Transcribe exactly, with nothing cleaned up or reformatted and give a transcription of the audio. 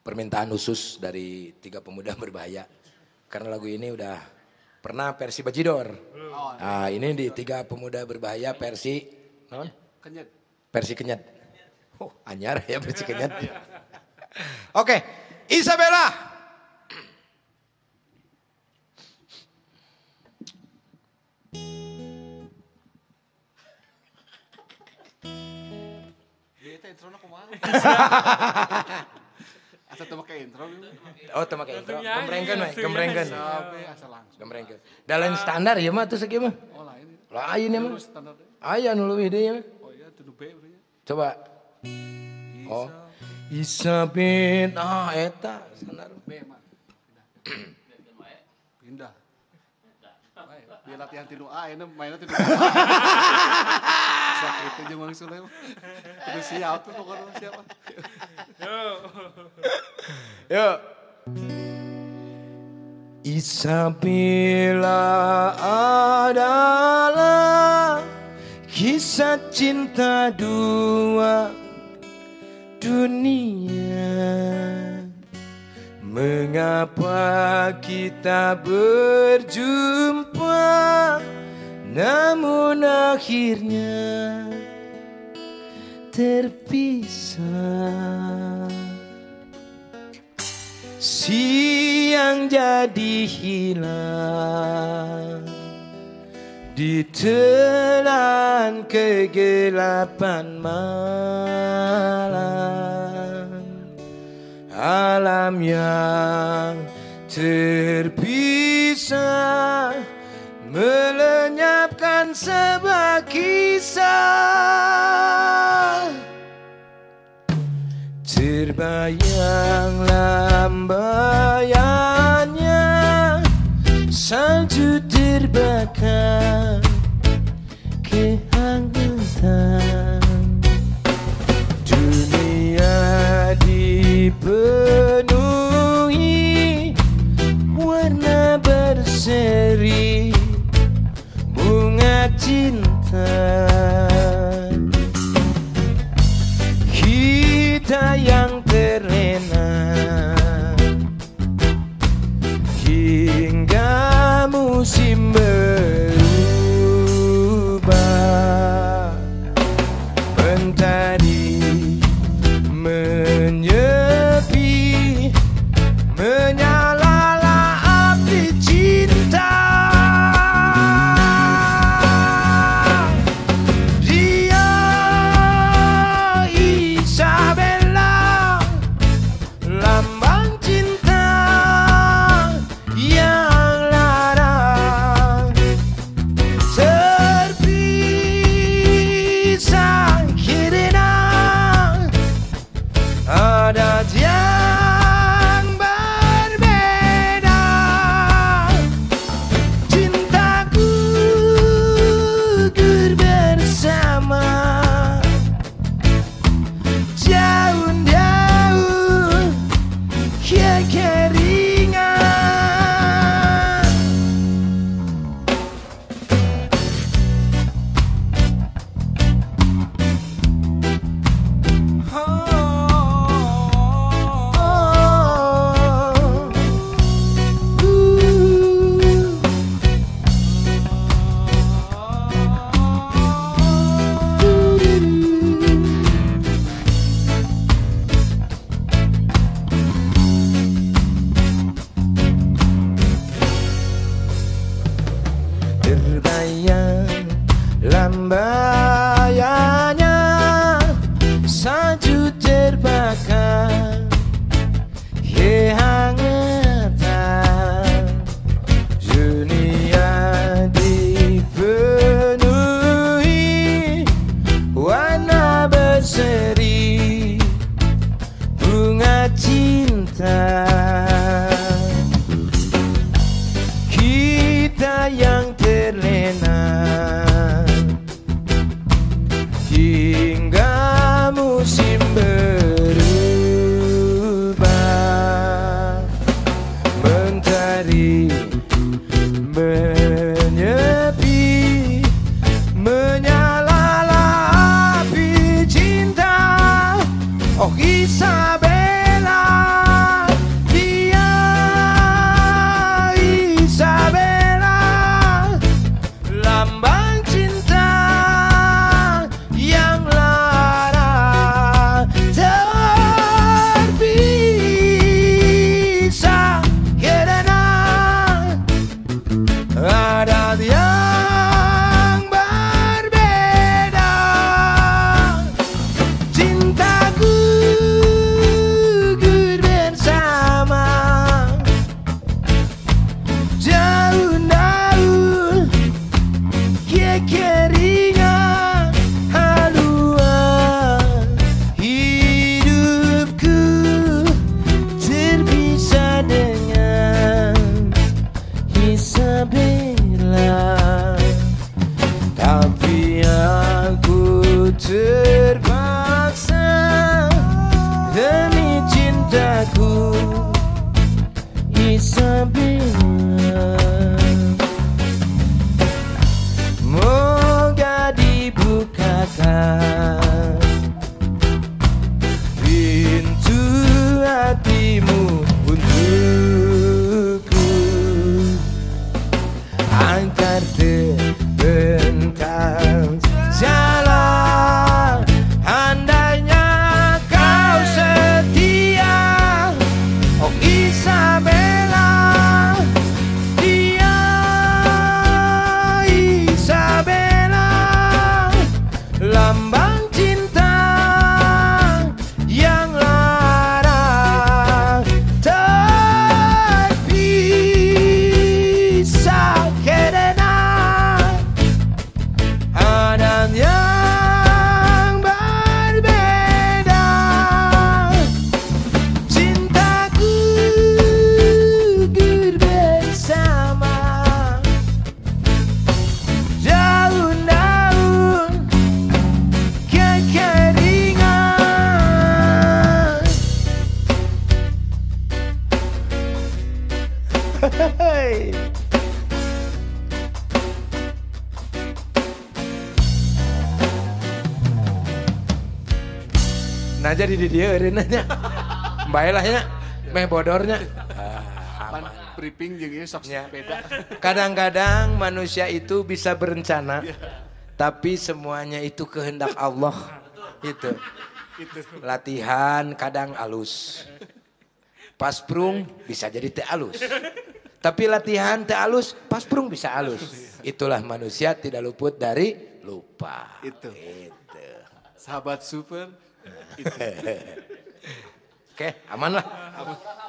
permintaan khusus dari Tiga Pemuda Berbahaya. Karena lagu ini udah pernah versi Bajidor. Nah, ini di Tiga Pemuda Berbahaya versi non? Kenyet. Versi Kenyet. Oh, anyar ya versi Kenyet. Oke, Isabella. Intro na kumain. Asa teu make intro. Oh, teu make intro. Gembrengkeun we, gembrengkeun. Sampai asa langsung. Gembrengkeun. Da lain standar ieu mah teu sakieu mah. Oh lain. Lain ieu mah. Standar. Aya nu leuwih deui mah. Oh iya teu B urangnya. Coba. Oh. Isabel. Ah eta standar. B mah. Pindah. Pindah. Bae, dia latihan tilu A, ini mainnya tilu A. Sakit itu jeung Mang Sule. Terus siap tuh pokoknya siapa. Yuk. Isabella adalah kisah cinta dua dunia. Mengapa kita berjumpa namun akhirnya terpisah. Siang jadi hilang ditelan kegelapan malam. Alam yang terpisah melenyapkan sebuah kisah. Terbayang lambayannya salju terbakar kehangatan. Dunia dipenuhi warna berseri bunga cinta. Kita yang terlena hingga musim berubah. Mentari menyepi, menyalalah api cinta. Dia Isabella, lambang cinta yang lara terpisah kirana adat yang berbeda. Cintaku gugur bersama jauh-jauh kekeringan. Terbayang lambayannya salju terbakar kehangatan. Dunia dipenuhi warna berseri bunga cinta. Kita yang terlena hingga musim berubah. Mentari menyepi, menyalalah api cinta. Oh Isabella, Nah jadi di dia eureunnya. Bae lah nya. Meh bodornya. Ah, Pan priping jeung ieu sok Ya. beda. Kadang-kadang manusia itu bisa berencana. Tapi semuanya itu kehendak Allah. Itu. Itu. Latihan kadang alus. Pas prung bisa jadi teu alus. Tapi latihan teu alus, pas prung bisa alus. Itulah manusia tidak luput dari lupa. Itu. Itu. Sahabat super. Itu. Oke, aman lah.